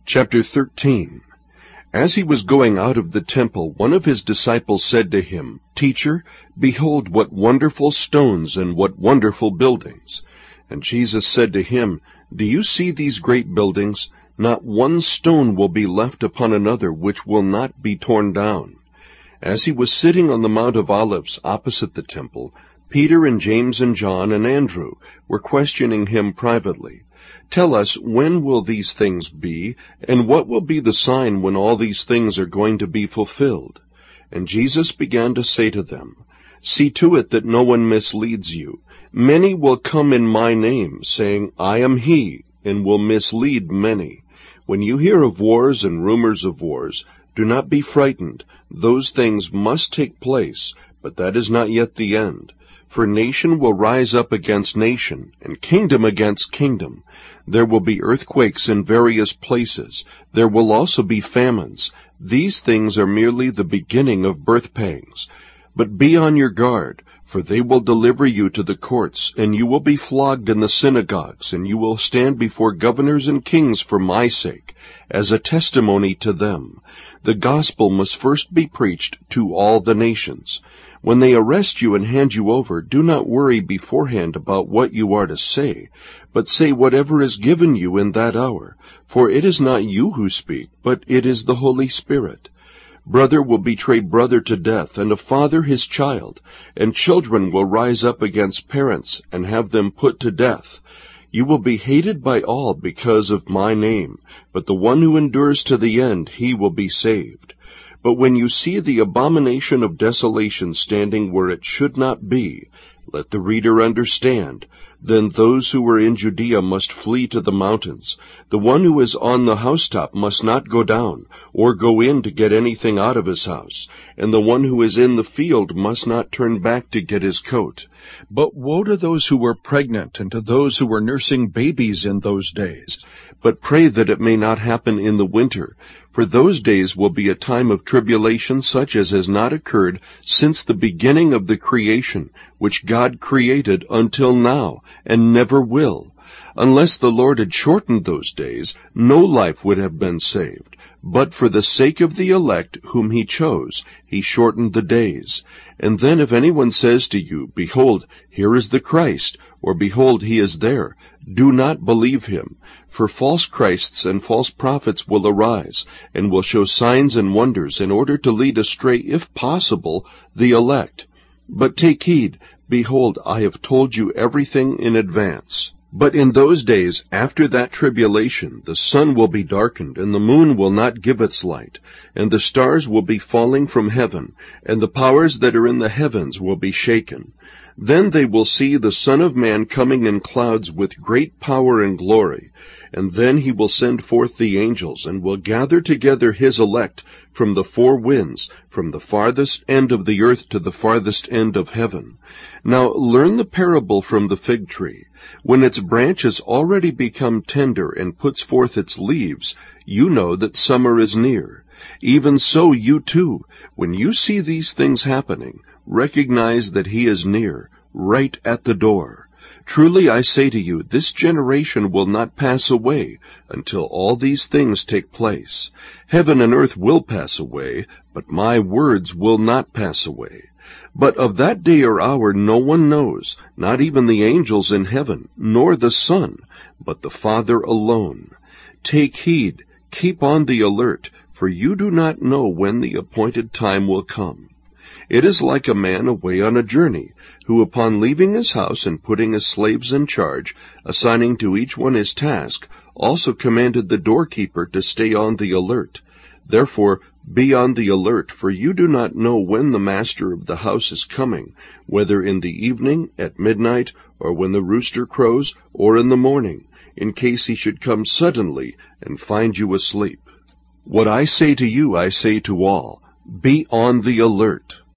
Chapter 13. As he was going out of the temple, one of his disciples said to him, "Teacher, behold what wonderful stones and what wonderful buildings." And Jesus said to him, "Do you see these great buildings? Not one stone will be left upon another which will not be torn down." As he was sitting on the Mount of Olives opposite the temple, Peter and James and John and Andrew were questioning him privately. "Tell us, when will these things be, and what will be the sign when all these things are going to be fulfilled?" And Jesus began to say to them, "See to it that no one misleads you. Many will come in my name, saying, 'I am he,' and will mislead many. When you hear of wars and rumors of wars, do not be frightened. Those things must take place, but that is not yet the end. For nation will rise up against nation, and kingdom against kingdom. There will be earthquakes in various places. There will also be famines. These things are merely the beginning of birth pangs. But be on your guard, for they will deliver you to the courts, and you will be flogged in the synagogues, and you will stand before governors and kings for my sake, as a testimony to them. The gospel must first be preached to all the nations. When they arrest you and hand you over, do not worry beforehand about what you are to say, but say whatever is given you in that hour, for it is not you who speak, but it is the Holy Spirit. Brother will betray brother to death, and a father his child, and children will rise up against parents and have them put to death. You will be hated by all because of my name, but the one who endures to the end, he will be saved. But when you see the abomination of desolation standing where it should not be, let the reader understand. Then those who are in Judea must flee to the mountains. The one who is on the housetop must not go down, or go in to get anything out of his house, and the one who is in the field must not turn back to get his coat. But woe to those who are pregnant, and to those who are nursing babies in those days. But pray that it may not happen in the winter, for those days will be a time of tribulation such as has not occurred since the beginning of the creation, which God created until now, and never will. Unless the Lord had shortened those days, no life would have been saved. But for the sake of the elect whom he chose, he shortened the days. And then if anyone says to you, 'Behold, here is the Christ,' or 'Behold, he is there,' do not believe him. For false Christs and false prophets will arise, and will show signs and wonders in order to lead astray, if possible, the elect. But take heed, behold, I have told you everything in advance. But in those days, after that tribulation, the sun will be darkened, and the moon will not give its light, and the stars will be falling from heaven, and the powers that are in the heavens will be shaken. Then they will see the Son of Man coming in clouds with great power and glory. And then he will send forth the angels, and will gather together his elect from the four winds, from the farthest end of the earth to the farthest end of heaven. Now learn the parable from the fig tree. When its branch has already become tender and puts forth its leaves, you know that summer is near. Even so you too, when you see these things happening, recognize that he is near, right at the door. Truly I say to you, this generation will not pass away until all these things take place. Heaven and earth will pass away, but my words will not pass away. But of that day or hour no one knows, not even the angels in heaven, nor the Son, but the Father alone. Take heed, keep on the alert, for you do not know when the appointed time will come. It is like a man away on a journey, who upon leaving his house and putting his slaves in charge, assigning to each one his task, also commanded the doorkeeper to stay on the alert. Therefore be on the alert, for you do not know when the master of the house is coming, whether in the evening, at midnight, or when the rooster crows, or in the morning, in case he should come suddenly and find you asleep. What I say to you I say to all, be on the alert.